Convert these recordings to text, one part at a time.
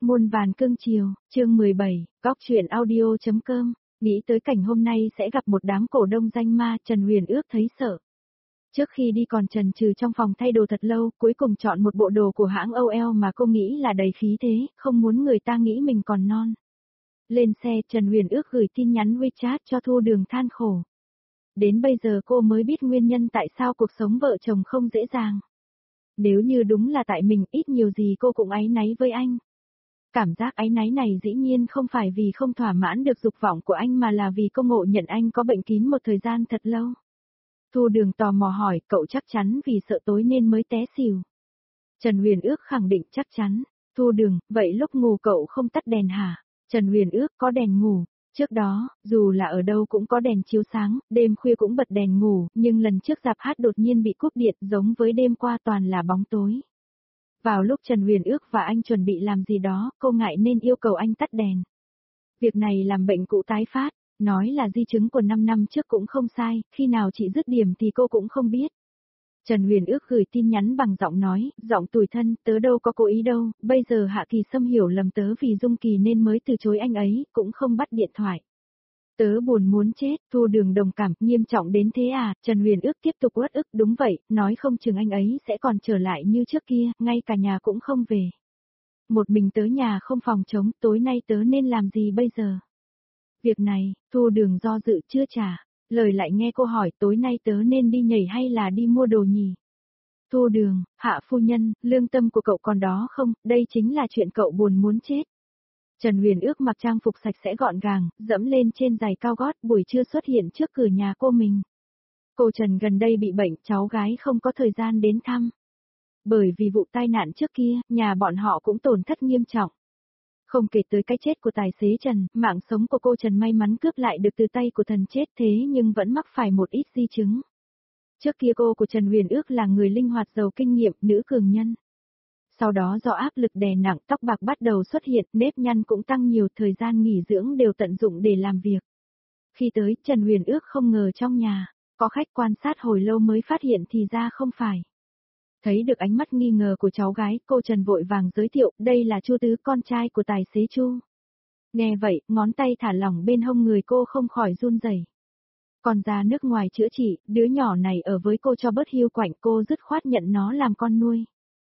Muôn vàn cưng chiều, chương 17, góc truyện audio.com, nghĩ tới cảnh hôm nay sẽ gặp một đám cổ đông danh ma, Trần Huyền ước thấy sợ. Trước khi đi còn chần chừ trong phòng thay đồ thật lâu, cuối cùng chọn một bộ đồ của hãng OL mà cô nghĩ là đầy khí thế, không muốn người ta nghĩ mình còn non. Lên xe, Trần Huyền ước gửi tin nhắn WeChat cho Thu Đường than khổ. Đến bây giờ cô mới biết nguyên nhân tại sao cuộc sống vợ chồng không dễ dàng. Nếu như đúng là tại mình, ít nhiều gì cô cũng áy náy với anh. Cảm giác áy náy này dĩ nhiên không phải vì không thỏa mãn được dục vọng của anh mà là vì cô ngộ nhận anh có bệnh kín một thời gian thật lâu. Thu Đường tò mò hỏi, cậu chắc chắn vì sợ tối nên mới té xỉu. Trần Huyền ước khẳng định chắc chắn. Thu Đường, vậy lúc ngủ cậu không tắt đèn hả? Trần Huyền ước có đèn ngủ. Trước đó, dù là ở đâu cũng có đèn chiếu sáng, đêm khuya cũng bật đèn ngủ, nhưng lần trước rạp hát đột nhiên bị cúp điện giống với đêm qua toàn là bóng tối. Vào lúc Trần Huyền ước và anh chuẩn bị làm gì đó, cô ngại nên yêu cầu anh tắt đèn. Việc này làm bệnh cũ tái phát, nói là di chứng của 5 năm trước cũng không sai, khi nào chị dứt điểm thì cô cũng không biết. Trần Huyền ước gửi tin nhắn bằng giọng nói, giọng tủi thân, tớ đâu có cố ý đâu, bây giờ Hạ Kỳ Sâm hiểu lầm tớ vì Dung Kỳ nên mới từ chối anh ấy, cũng không bắt điện thoại. Tớ buồn muốn chết, Thu Đường đồng cảm, nghiêm trọng đến thế à, Trần Huyền ước tiếp tục uất ức, đúng vậy, nói không chừng anh ấy sẽ còn trở lại như trước kia, ngay cả nhà cũng không về. Một mình tớ nhà không phòng trống, tối nay tớ nên làm gì bây giờ? Việc này, Thu Đường do dự chưa trả, lời lại nghe cô hỏi tối nay tớ nên đi nhảy hay là đi mua đồ nhỉ? Thu Đường, Hạ phu nhân, lương tâm của cậu còn đó không, đây chính là chuyện cậu buồn muốn chết. Trần Huyền ước mặc trang phục sạch sẽ gọn gàng, dẫm lên trên giày cao gót, buổi trưa xuất hiện trước cửa nhà cô mình. Cô Trần gần đây bị bệnh, cháu gái không có thời gian đến thăm. Bởi vì vụ tai nạn trước kia, nhà bọn họ cũng tổn thất nghiêm trọng. Không kể tới cái chết của tài xế Trần, mạng sống của cô Trần may mắn cướp lại được từ tay của thần chết thế nhưng vẫn mắc phải một ít di chứng. Trước kia cô của Trần Huyền ước là người linh hoạt giàu kinh nghiệm, nữ cường nhân. Sau đó do áp lực đè nặng, tóc bạc bắt đầu xuất hiện, nếp nhăn cũng tăng nhiều, thời gian nghỉ dưỡng đều tận dụng để làm việc. Khi tới, Trần Huyền ước không ngờ trong nhà, có khách quan sát hồi lâu mới phát hiện thì ra không phải. Thấy được ánh mắt nghi ngờ của cháu gái, cô Trần vội vàng giới thiệu, đây là Chu Tứ, con trai của tài xế Chu. Nghe vậy, ngón tay thả lỏng bên hông người cô không khỏi run rẩy. Còn ra nước ngoài chữa trị, đứa nhỏ này ở với cô cho bớt hiu quạnh, cô dứt khoát nhận nó làm con nuôi.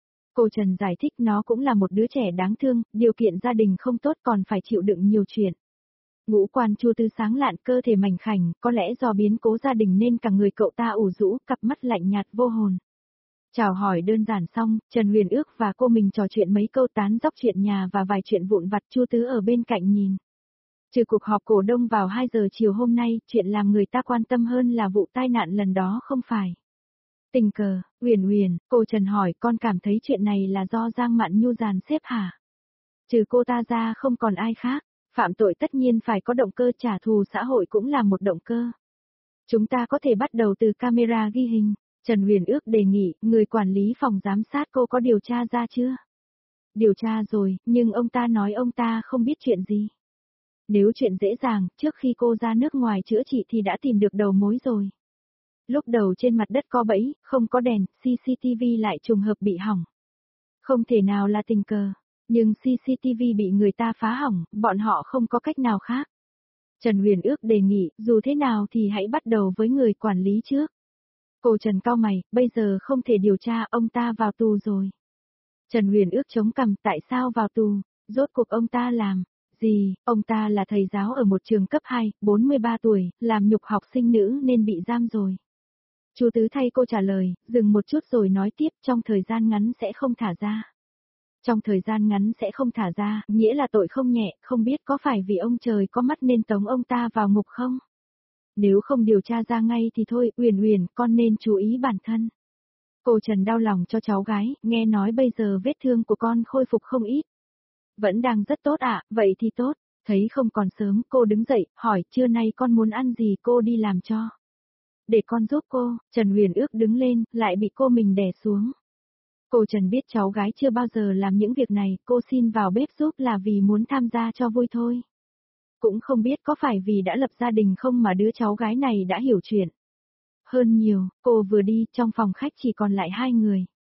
Cô Trần giải thích nó cũng là một đứa trẻ đáng thương, điều kiện gia đình không tốt còn phải chịu đựng nhiều chuyện. Ngũ quan Chu Tư sáng lạn, cơ thể mảnh khảnh, có lẽ do biến cố gia đình nên cả người cậu ta ủ rũ, cặp mắt lạnh nhạt vô hồn. Chào hỏi đơn giản xong, Trần Huyền ước và cô mình trò chuyện mấy câu tán dóc chuyện nhà và vài chuyện vụn vặt, Chu Tứ ở bên cạnh nhìn. Trừ cuộc họp cổ đông vào 2 giờ chiều hôm nay, chuyện làm người ta quan tâm hơn là vụ tai nạn lần đó không phải. Tình cờ, Huyền, cô Trần hỏi con cảm thấy chuyện này là do Giang Mạn Nhu dàn xếp hả? Trừ cô ta ra không còn ai khác, phạm tội tất nhiên phải có động cơ, trả thù xã hội cũng là một động cơ. Chúng ta có thể bắt đầu từ camera ghi hình, Trần Huyền ước đề nghị, người quản lý phòng giám sát cô có điều tra ra chưa? Điều tra rồi, nhưng ông ta nói ông ta không biết chuyện gì. Nếu chuyện dễ dàng, trước khi cô ra nước ngoài chữa trị thì đã tìm được đầu mối rồi. Lúc đầu trên mặt đất có bẫy, không có đèn, CCTV lại trùng hợp bị hỏng. Không thể nào là tình cờ, nhưng CCTV bị người ta phá hỏng, bọn họ không có cách nào khác. Trần Huyền ước đề nghị, dù thế nào thì hãy bắt đầu với người quản lý trước. Cô Trần cau mày, bây giờ không thể điều tra, ông ta vào tù rồi. Trần Huyền ước chống cằm, tại sao vào tù, rốt cuộc ông ta làm gì? Ông ta là thầy giáo ở một trường cấp 2, 43 tuổi, làm nhục học sinh nữ nên bị giam rồi. Chu Tứ thay cô trả lời, dừng một chút rồi nói tiếp, trong thời gian ngắn sẽ không thả ra. Trong thời gian ngắn sẽ không thả ra, nghĩa là tội không nhẹ, không biết có phải vì ông trời có mắt nên tống ông ta vào ngục không? Nếu không điều tra ra ngay thì thôi, Huyền, con nên chú ý bản thân. Cô Trần đau lòng cho cháu gái, nghe nói bây giờ vết thương của con khôi phục không ít. Vẫn đang rất tốt ạ, vậy thì tốt. Thấy không còn sớm, cô đứng dậy, hỏi, trưa nay con muốn ăn gì cô đi làm cho. Để con giúp cô, Trần Huyền ước đứng lên, lại bị cô mình đè xuống. Cô Trần biết cháu gái chưa bao giờ làm những việc này, cô xin vào bếp giúp là vì muốn tham gia cho vui thôi. Cũng không biết có phải vì đã lập gia đình không mà đứa cháu gái này đã hiểu chuyện. Hơn nhiều, cô vừa đi, trong phòng khách chỉ còn lại 2 người.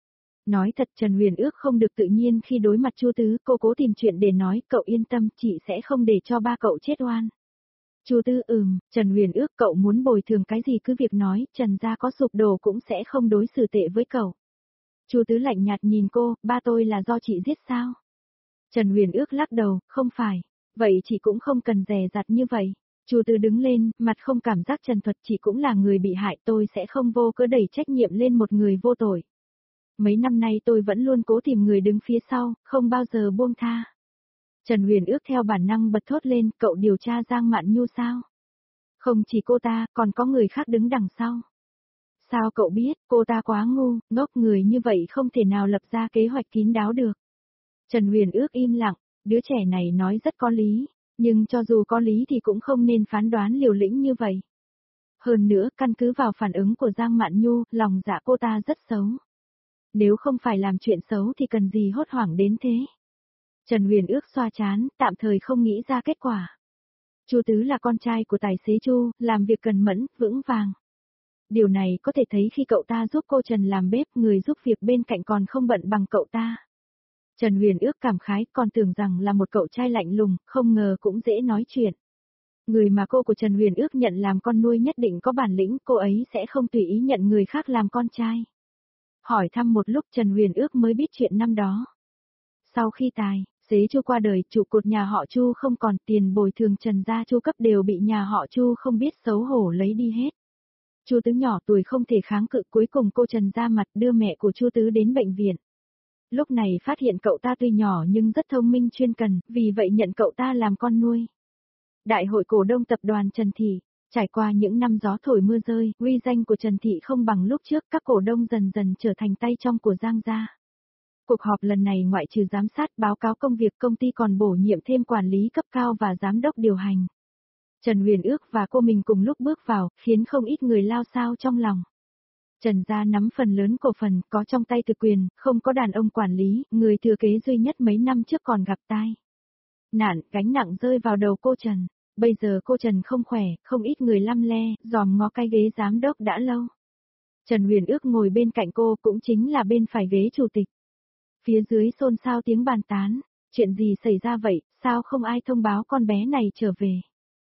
Nói thật Trần Huyền Ước không được tự nhiên khi đối mặt Chu Tứ, cô cố tìm chuyện để nói, cậu yên tâm, chị sẽ không để cho ba cậu chết oan. Chu Tứ Trần Huyền Ước cậu muốn bồi thường cái gì cứ việc nói, Trần gia có sụp đổ cũng sẽ không đối xử tệ với cậu. Chu Tứ lạnh nhạt nhìn cô, ba tôi là do chị giết sao? Trần Huyền Ước lắc đầu, không phải, vậy chị cũng không cần dè dặt như vậy. Chu Tứ đứng lên, mặt không cảm giác trần thuật, chị cũng là người bị hại, tôi sẽ không vô cớ đẩy trách nhiệm lên một người vô tội. Mấy năm nay tôi vẫn luôn cố tìm người đứng phía sau, không bao giờ buông tha. Trần Huyền Ước theo bản năng bật thốt lên, cậu điều tra Giang Mạn Nhu sao? Không chỉ cô ta, còn có người khác đứng đằng sau. Sao cậu biết, cô ta quá ngu, ngốc, người như vậy không thể nào lập ra kế hoạch kín đáo được. Trần Huyền Ước im lặng, đứa trẻ này nói rất có lý, nhưng cho dù có lý thì cũng không nên phán đoán liều lĩnh như vậy. Hơn nữa, căn cứ vào phản ứng của Giang Mạn Nhu, lòng dạ cô ta rất xấu. Nếu không phải làm chuyện xấu thì cần gì hốt hoảng đến thế. Trần Huyền Ước xoa trán, tạm thời không nghĩ ra kết quả. Chu Tứ là con trai của tài xế Chu, làm việc cần mẫn, vững vàng. Điều này có thể thấy khi cậu ta giúp cô Trần làm bếp, người giúp việc bên cạnh còn không bận bằng cậu ta. Trần Huyền Ước cảm khái, còn tưởng rằng là một cậu trai lạnh lùng, không ngờ cũng dễ nói chuyện. Người mà cô của Trần Huyền Ước nhận làm con nuôi nhất định có bản lĩnh, cô ấy sẽ không tùy ý nhận người khác làm con trai. Hỏi thăm một lúc Trần Huyền Ước mới biết chuyện năm đó. Sau khi tài xế Chu qua đời, trụ cột nhà họ Chu không còn, tiền bồi thường Trần gia Chu cấp đều bị nhà họ Chu không biết xấu hổ lấy đi hết. Chu Tứ nhỏ tuổi không thể kháng cự, cuối cùng cô Trần ra mặt đưa mẹ của Chu Tứ đến bệnh viện. Lúc này phát hiện cậu ta tuy nhỏ nhưng rất thông minh chuyên cần, vì vậy nhận cậu ta làm con nuôi. Đại hội cổ đông tập đoàn Trần Thị, trải qua những năm gió thổi mưa rơi, uy danh của Trần Thị không bằng lúc trước, các cổ đông dần dần trở thành tay trong của Giang gia. Cuộc họp lần này ngoại trừ giám sát báo cáo công việc, công ty còn bổ nhiệm thêm quản lý cấp cao và giám đốc điều hành. Trần Huyền Ước và cô mình cùng lúc bước vào, khiến không ít người lao xao trong lòng. Trần gia nắm phần lớn cổ phần, có trong tay thực quyền, không có đàn ông quản lý, người thừa kế duy nhất mấy năm trước còn gặp tai nạn, gánh nặng rơi vào đầu cô Trần. Bây giờ cô Trần không khỏe, không ít người lăm le, dòm ngó cái ghế giám đốc đã lâu. Trần Huyền Ước ngồi bên cạnh cô, cũng chính là bên phải ghế chủ tịch. Phía dưới xôn xao tiếng bàn tán, chuyện gì xảy ra vậy, sao không ai thông báo con bé này trở về?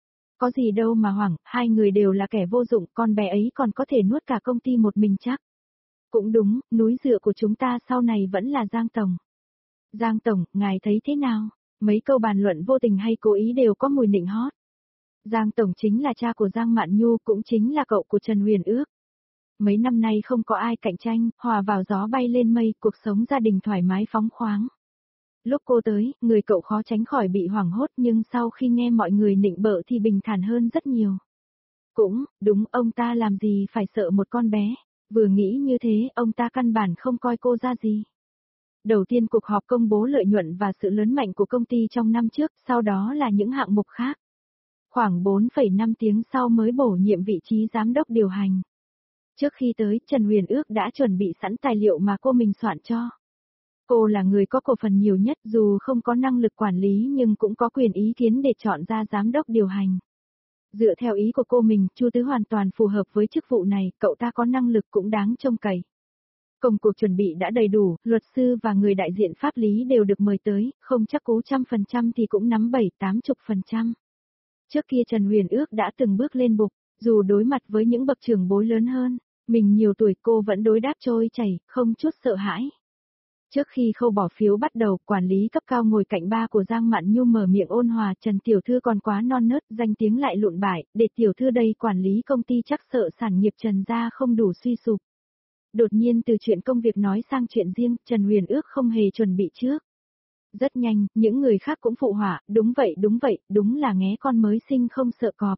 Có gì đâu mà hoảng, hai người đều là kẻ vô dụng, con bé ấy còn có thể nuốt cả công ty một mình chắc. Cũng đúng, núi dựa của chúng ta sau này vẫn là Giang Tổng. Giang Tổng, ngài thấy thế nào? Mấy câu bàn luận vô tình hay cố ý đều có mùi nịnh hót. Giang Tổng chính là cha của Giang Mạn Nhu, cũng chính là cậu của Trần Huyền Ước. Mấy năm nay không có ai cạnh tranh, hòa vào gió bay lên mây, cuộc sống gia đình thoải mái phóng khoáng. Lúc cô tới, người cậu khó tránh khỏi bị hoảng hốt, nhưng sau khi nghe mọi người nịnh bợ thì bình thản hơn rất nhiều. Cũng, đúng, ông ta làm gì phải sợ một con bé. Vừa nghĩ như thế, ông ta căn bản không coi cô ra gì. Đầu tiên cuộc họp công bố lợi nhuận và sự lớn mạnh của công ty trong năm trước, sau đó là những hạng mục khác. Khoảng 4,5 tiếng sau mới bổ nhiệm vị trí giám đốc điều hành. Trước khi tới, Trần Huyền Ước đã chuẩn bị sẵn tài liệu mà cô mình soạn cho. Cô là người có cổ phần nhiều nhất, dù không có năng lực quản lý nhưng cũng có quyền ý kiến để chọn ra giám đốc điều hành. Dựa theo ý của cô mình, Chu Tứ hoàn toàn phù hợp với chức vụ này, cậu ta có năng lực cũng đáng trông cậy. Công cuộc chuẩn bị đã đầy đủ, luật sư và người đại diện pháp lý đều được mời tới, không chắc cú 100% thì cũng nắm 7-80%. Trước kia Trần Huyền Ước đã từng bước lên bục, dù đối mặt với những bậc trưởng bối lớn hơn, mình nhiều tuổi cô vẫn đối đáp trôi chảy, không chút sợ hãi. Trước khi khâu bỏ phiếu bắt đầu, quản lý cấp cao ngồi cạnh ba của Giang Mạn Nhu mở miệng ôn hòa, Trần tiểu thư còn quá non nớt, danh tiếng lại lụn bại, để tiểu thư đây quản lý công ty chắc sợ sản nghiệp Trần gia không đủ suy sụp. Đột nhiên từ chuyện công việc nói sang chuyện riêng, Trần Huyền Ước không hề chuẩn bị trước. Rất nhanh, những người khác cũng phụ họa, đúng vậy, đúng là nghé con mới sinh không sợ cọp.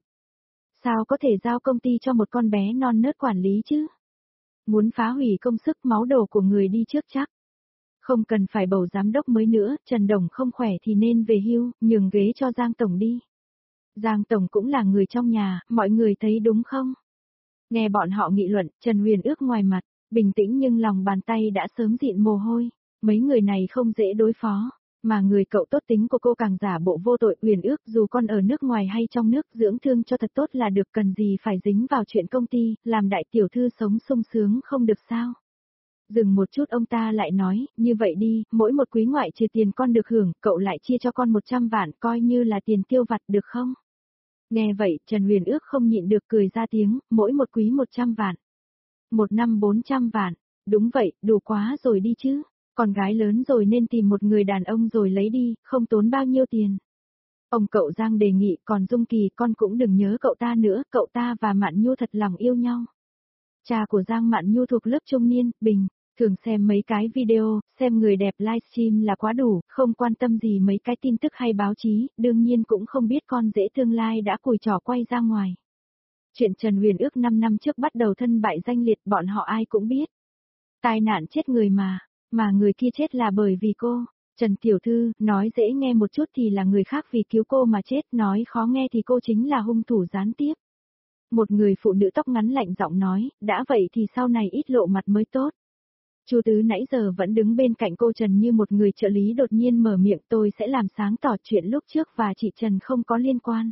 Sao có thể giao công ty cho một con bé non nớt quản lý chứ? Muốn phá hủy công sức máu đầu của người đi trước chắc. Không cần phải bầu giám đốc mới nữa, Trần Đồng không khỏe thì nên về hưu, nhường ghế cho Giang Tổng đi. Giang Tổng cũng là người trong nhà, mọi người thấy đúng không? Nghe bọn họ nghị luận, Trần Huyền Ước ngoài mặt, bình tĩnh nhưng lòng bàn tay đã sớm dịn mồ hôi. Mấy người này không dễ đối phó, mà người cậu tốt tính của cô càng giả bộ vô tội. Huyền Ước dù con ở nước ngoài hay trong nước dưỡng thương cho thật tốt là được, cần gì phải dính vào chuyện công ty, làm đại tiểu thư sống sung sướng không được sao? Dừng một chút ông ta lại nói, như vậy đi, mỗi một quý ngoại trừ tiền con được hưởng, cậu lại chia cho con 100 vạn coi như là tiền tiêu vặt được không? Nghe vậy, Trần Huyền Ước không nhịn được cười ra tiếng, mỗi một quý 100 vạn. Một năm 400 vạn, đúng vậy, đủ quá rồi đi chứ. Con gái lớn rồi nên tìm một người đàn ông rồi lấy đi, không tốn bao nhiêu tiền. Ông cậu Giang đề nghị, còn Dung Kỳ con cũng đừng nhớ cậu ta nữa, cậu ta và Mạn Nhu thật lòng yêu nhau. Cha của Giang Mạn Nhu thuộc lớp trung niên, bình, thường xem mấy cái video, xem người đẹp livestream là quá đủ, không quan tâm gì mấy cái tin tức hay báo chí, đương nhiên cũng không biết con rể tương lai đã cùi trỏ quay ra ngoài. Chuyện Trần Huyền Ước 5 năm trước bắt đầu thân bại danh liệt bọn họ ai cũng biết. Tai nạn chết người mà người kia chết là bởi vì cô. Trần Tiểu Thư, nói dễ nghe một chút thì là người khác vì cứu cô mà chết, nói khó nghe thì cô chính là hung thủ gián tiếp. Một người phụ nữ tóc ngắn lạnh giọng nói, đã vậy thì sau này ít lộ mặt mới tốt. Chu Tứ nãy giờ vẫn đứng bên cạnh cô Trần như một người trợ lý đột nhiên mở miệng, tôi sẽ làm sáng tỏ chuyện lúc trước và chị Trần không có liên quan.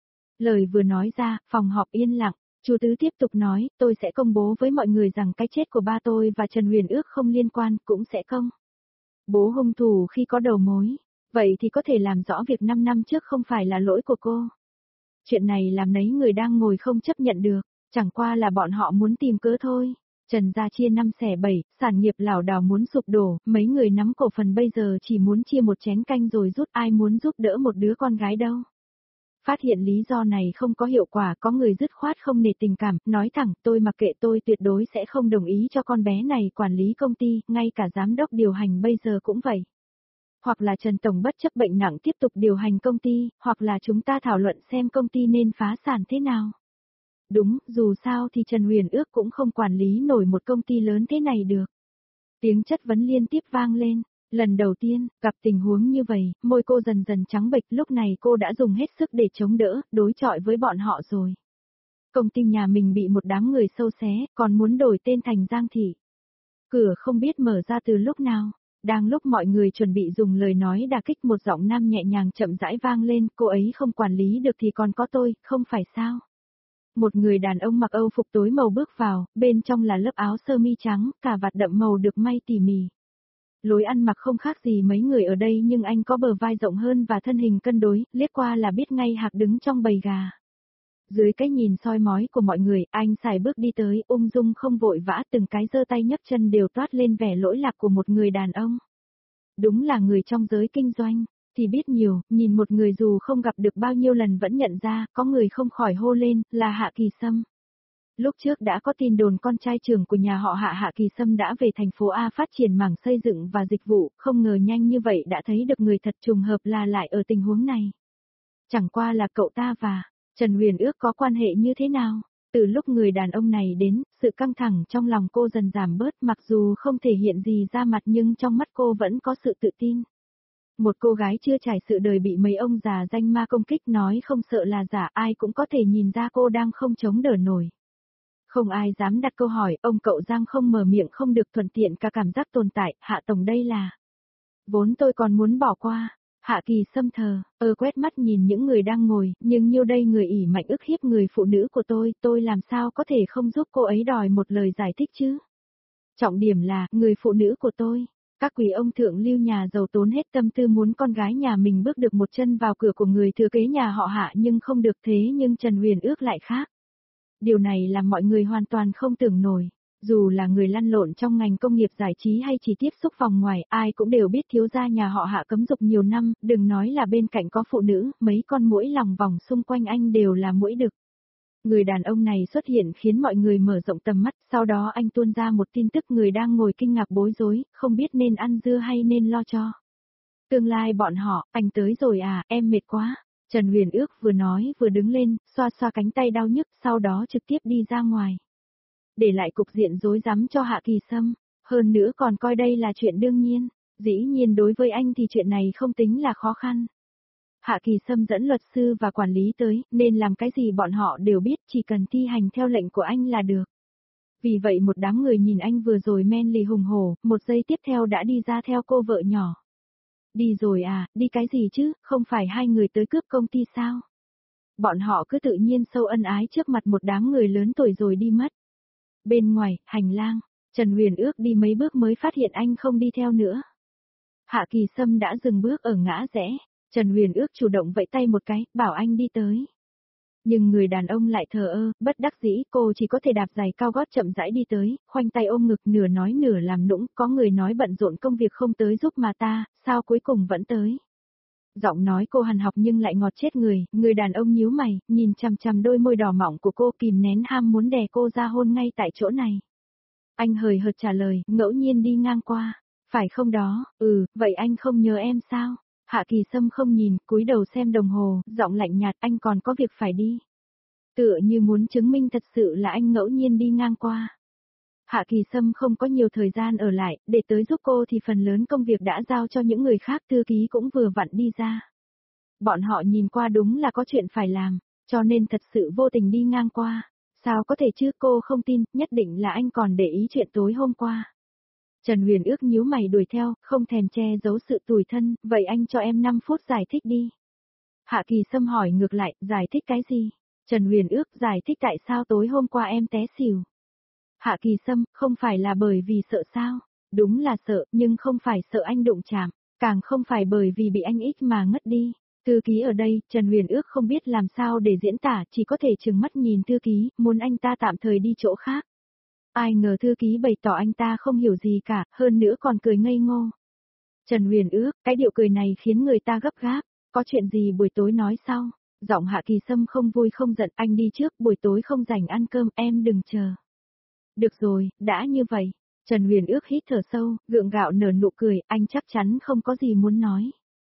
Lời vừa nói ra, phòng họp yên lặng, Chu Tứ tiếp tục nói, tôi sẽ công bố với mọi người rằng cái chết của ba tôi và Trần Huyền Ước không liên quan, cũng sẽ công bố hung thủ khi có đầu mối. Vậy thì có thể làm rõ việc 5 năm trước không phải là lỗi của cô. Chuyện này làm nấy người đang ngồi không chấp nhận được, chẳng qua là bọn họ muốn tìm cớ thôi. Trần gia chia 5/7, sản nghiệp lảo đảo muốn sụp đổ, mấy người nắm cổ phần bây giờ chỉ muốn chia một chén canh rồi rút, ai muốn giúp đỡ một đứa con gái đâu. Phát hiện lý do này không có hiệu quả, có người dứt khoát không nể tình cảm, nói thẳng, tôi mặc kệ, tôi tuyệt đối sẽ không đồng ý cho con bé này quản lý công ty, ngay cả giám đốc điều hành bây giờ cũng vậy. Hoặc là Trần Tổng bất chấp bệnh nặng tiếp tục điều hành công ty, hoặc là chúng ta thảo luận xem công ty nên phá sản thế nào. Đúng, dù sao thì Trần Huyền Ước cũng không quản lý nổi một công ty lớn thế này được. Tiếng chất vấn liên tiếp vang lên. Lần đầu tiên, gặp tình huống như vậy, môi cô dần dần trắng bệch, lúc này cô đã dùng hết sức để chống đỡ, đối chọi với bọn họ rồi. Công ty nhà mình bị một đám người sâu xé, còn muốn đổi tên thành Giang Thị. Cửa không biết mở ra từ lúc nào. Đang lúc mọi người chuẩn bị dùng lời nói đả kích, một giọng nam nhẹ nhàng chậm rãi vang lên, cô ấy không quản lý được thì còn có tôi, không phải sao? Một người đàn ông mặc Âu phục tối màu bước vào, bên trong là lớp áo sơ mi trắng, cà vạt đậm màu được may tỉ mỉ. Lối ăn mặc không khác gì mấy người ở đây nhưng anh có bờ vai rộng hơn và thân hình cân đối, liếc qua là biết ngay Hạc đứng trong bầy gà. Dưới cái nhìn soi mói của mọi người, anh xài bước đi tới, ung dung không vội vã, từng cái giơ tay nhấc chân đều toát lên vẻ lỗi lạc của một người đàn ông. Đúng là người trong giới kinh doanh, thì biết nhiều, nhìn một người dù không gặp được bao nhiêu lần vẫn nhận ra, có người không khỏi hô lên, là Hạ Kỳ Sâm. Lúc trước đã có tin đồn con trai trưởng của nhà họ Hạ, Hạ Kỳ Sâm đã về thành phố A phát triển mảng xây dựng và dịch vụ, không ngờ nhanh như vậy đã thấy được người thật, trùng hợp là lại ở tình huống này. Chẳng qua là cậu ta và Trần Huyền Ước có quan hệ như thế nào? Từ lúc người đàn ông này đến, sự căng thẳng trong lòng cô dần giảm bớt, mặc dù không thể hiện gì ra mặt nhưng trong mắt cô vẫn có sự tự tin. Một cô gái chưa trải sự đời bị mấy ông già danh ma công kích nói không sợ là giả, ai cũng có thể nhìn ra cô đang không chống đỡ nổi. Không ai dám đặt câu hỏi, ông cậu Giang không mở miệng không được, thuận tiện cả cảm giác tồn tại, Hạ Tổng đây là. Vốn tôi còn muốn bỏ qua. Hạ Kỳ Sâm quét mắt nhìn những người đang ngồi, nhưng nhiêu đây người ỷ mạnh ức hiếp người phụ nữ của tôi làm sao có thể không giúp cô ấy đòi một lời giải thích chứ. Trọng điểm là, người phụ nữ của tôi. Các quý ông thượng lưu nhà giàu tốn hết tâm tư muốn con gái nhà mình bước được một chân vào cửa của người thừa kế nhà họ Hạ nhưng không được, thế nhưng Trần Huyền Ước lại khác. Điều này làm mọi người hoàn toàn không tưởng nổi. Dù là người lăn lộn trong ngành công nghiệp giải trí hay chỉ tiếp xúc vòng ngoài, ai cũng đều biết thiếu gia nhà họ Hạ cấm dục nhiều năm, đừng nói là bên cạnh có phụ nữ, mấy con muỗi lòng vòng xung quanh anh đều là muỗi đực. Người đàn ông này xuất hiện khiến mọi người mở rộng tầm mắt, sau đó anh tuôn ra một tin tức, người đang ngồi kinh ngạc bối rối, không biết nên ăn dưa hay nên lo cho tương lai bọn họ. Anh tới rồi à, em mệt quá. Trần Huyền Ước vừa nói vừa đứng lên, xoa xoa cánh tay đau nhức, sau đó trực tiếp đi ra ngoài. Để lại cục diện rối rắm cho Hạ Kỳ Sâm, hơn nữa còn coi đây là chuyện đương nhiên, dĩ nhiên đối với anh thì chuyện này không tính là khó khăn. Hạ Kỳ Sâm dẫn luật sư và quản lý tới, nên làm cái gì bọn họ đều biết, chỉ cần thi hành theo lệnh của anh là được. Vì vậy một đám người nhìn anh vừa rồi men lì hùng hổ, một giây tiếp theo đã đi ra theo cô vợ nhỏ. Đi rồi à, đi cái gì chứ, không phải hai người tới cướp công ty sao? Bọn họ cứ tự nhiên sâu ân ái trước mặt một đám người lớn tuổi rồi đi mất. Bên ngoài, hành lang, Trần Huyền Ước đi mấy bước mới phát hiện anh không đi theo nữa. Hạ Kỳ Sâm đã dừng bước ở ngã rẽ, Trần Huyền Ước chủ động vẫy tay một cái, bảo anh đi tới. Nhưng người đàn ông lại thờ ơ, bất đắc dĩ, cô chỉ có thể đạp giày cao gót chậm rãi đi tới, khoanh tay ôm ngực nửa nói nửa làm nũng, có người nói bận rộn công việc không tới giúp mà ta, sao cuối cùng vẫn tới. Giọng nói cô hằn học nhưng lại ngọt chết người đàn ông nhíu mày, nhìn chằm chằm đôi môi đỏ mọng của cô kìm nén ham muốn đè cô ra hôn ngay tại chỗ này. Anh hời hợt trả lời, ngẫu nhiên đi ngang qua, phải không đó, vậy anh không nhớ em sao? Hạ Kỳ Sâm không nhìn, cúi đầu xem đồng hồ, giọng lạnh nhạt, anh còn có việc phải đi. Tựa như muốn chứng minh thật sự là anh ngẫu nhiên đi ngang qua. Hạ Kỳ Sâm không có nhiều thời gian ở lại, để tới giúp cô thì phần lớn công việc đã giao cho những người khác, thư ký cũng vừa vặn đi ra. Bọn họ nhìn qua đúng là có chuyện phải làm, cho nên thật sự vô tình đi ngang qua. Sao có thể chứ, cô không tin, nhất định là anh còn để ý chuyện tối hôm qua. Trần Huyền Ước nhíu mày đuổi theo, không thèm che giấu sự tủi thân, vậy anh cho em 5 phút giải thích đi. Hạ Kỳ Sâm hỏi ngược lại, giải thích cái gì? Trần Huyền Ước giải thích tại sao tối hôm qua em té xỉu. Hạ Kỳ Sâm, không phải là bởi vì sợ sao? Đúng là sợ, nhưng không phải sợ anh đụng chạm, càng không phải bởi vì bị anh ích mà ngất đi. Thư ký ở đây, Trần Huyền Ước không biết làm sao để diễn tả, chỉ có thể trừng mắt nhìn thư ký, muốn anh ta tạm thời đi chỗ khác. Ai ngờ thư ký bày tỏ anh ta không hiểu gì cả, hơn nữa còn cười ngây ngô. Trần Huyền Ước, cái điệu cười này khiến người ta gấp gáp, có chuyện gì buổi tối nói sau. Giọng Hạ Kỳ Sâm không vui không giận, anh đi trước, buổi tối không rảnh ăn cơm, em đừng chờ. Được rồi, đã như vậy. Trần Huyền Ước hít thở sâu, gượng gạo nở nụ cười, anh chắc chắn không có gì muốn nói.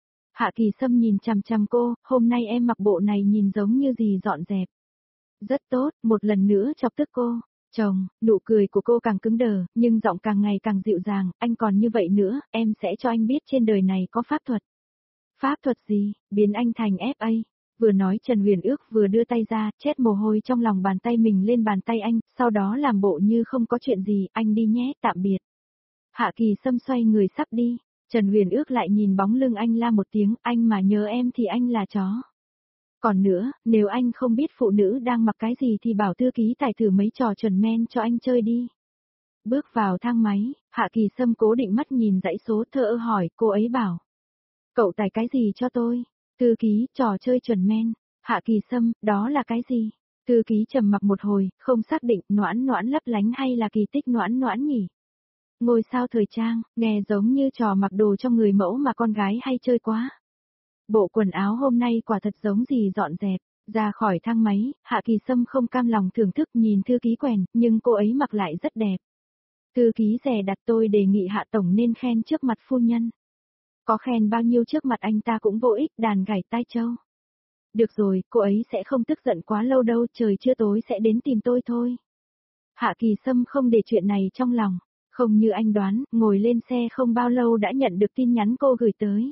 Hạ Kỳ Sâm nhìn chằm chằm cô, hôm nay em mặc bộ này nhìn giống như gì dọn dẹp. Rất tốt, một lần nữa chọc tức cô. Chồng, nụ cười của cô càng cứng đờ, nhưng giọng càng ngày càng dịu dàng, anh còn như vậy nữa, em sẽ cho anh biết trên đời này có pháp thuật. Pháp thuật gì, biến anh thành FA. Vừa nói Trần Huyền Ước vừa đưa tay ra, chét mồ hôi trong lòng bàn tay mình lên bàn tay anh, sau đó làm bộ như không có chuyện gì, anh đi nhé, tạm biệt. Hạ Kỳ Sâm xoay người sắp đi, Trần Huyền Ước lại nhìn bóng lưng anh la một tiếng, anh mà nhớ em thì anh là chó. Còn nữa, nếu anh không biết phụ nữ đang mặc cái gì thì bảo thư ký tải thử mấy trò chuẩn men cho anh chơi đi. Bước vào thang máy, Hạ Kỳ Sâm cố định mắt nhìn dãy số, thờ ơ hỏi, cô ấy bảo. Cậu tải cái gì cho tôi? Thư ký, trò chơi chuẩn men. Hạ Kỳ Sâm, đó là cái gì? Thư ký trầm mặc một hồi, không xác định, noãn noãn lấp lánh hay là kỳ tích noãn noãn nhỉ? Ngôi sao thời trang, nghe giống như trò mặc đồ cho người mẫu mà con gái hay chơi quá. Bộ quần áo hôm nay quả thật giống gì dọn dẹp. Ra khỏi thang máy, Hạ Kỳ Sâm không cam lòng thưởng thức nhìn thư ký quèn, nhưng cô ấy mặc lại rất đẹp. Thư ký dè đặt, tôi đề nghị Hạ Tổng nên khen trước mặt phu nhân. Có khen bao nhiêu trước mặt anh ta cũng vô ích, đàn gảy tai trâu. Được rồi, cô ấy sẽ không tức giận quá lâu đâu, trời chưa tối sẽ đến tìm tôi thôi. Hạ Kỳ Sâm không để chuyện này trong lòng, không như anh đoán, ngồi lên xe không bao lâu đã nhận được tin nhắn cô gửi tới.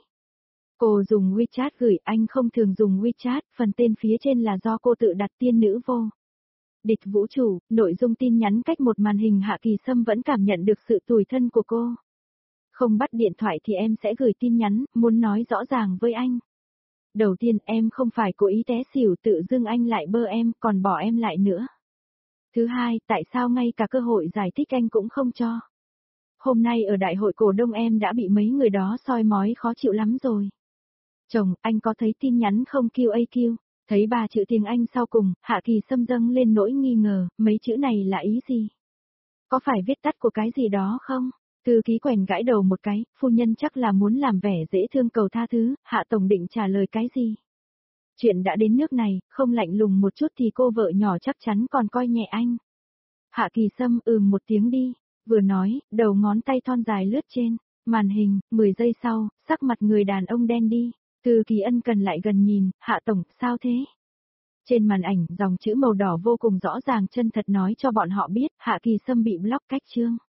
Cô dùng WeChat gửi, anh không thường dùng WeChat, phần tên phía trên là do cô tự đặt, tiên nữ vô địch vũ trụ, nội dung tin nhắn cách một màn hình. Hạ Kỳ Sâm vẫn cảm nhận được sự tủi thân của cô. Không bắt điện thoại thì em sẽ gửi tin nhắn, muốn nói rõ ràng với anh. Đầu tiên, em không phải cố ý té xỉu, tự dưng anh lại bơ em, còn bỏ em lại nữa. Thứ hai, tại sao ngay cả cơ hội giải thích anh cũng không cho? Hôm nay ở đại hội cổ đông em đã bị mấy người đó soi mói khó chịu lắm rồi. Chồng, anh có thấy tin nhắn không QAQ? Thấy 3 chữ tiếng Anh sau cùng, Hạ Kỳ Sâm dâng lên nỗi nghi ngờ, mấy chữ này là ý gì? Có phải viết tắt của cái gì đó không? Thư ký quèn gãi đầu một cái, phu nhân chắc là muốn làm vẻ dễ thương cầu tha thứ, Hạ Tổng định trả lời cái gì? Chuyện đã đến nước này, không lạnh lùng một chút thì cô vợ nhỏ chắc chắn còn coi nhẹ anh. Hạ Kỳ Sâm một tiếng đi, vừa nói, đầu ngón tay thon dài lướt trên màn hình, 10 giây sau, sắc mặt người đàn ông đen đi. Thư ký ân cần lại gần nhìn, Hạ Tổng, sao thế? Trên màn ảnh, dòng chữ màu đỏ vô cùng rõ ràng chân thật nói cho bọn họ biết, Hạ Kỳ Sâm bị block cách chương.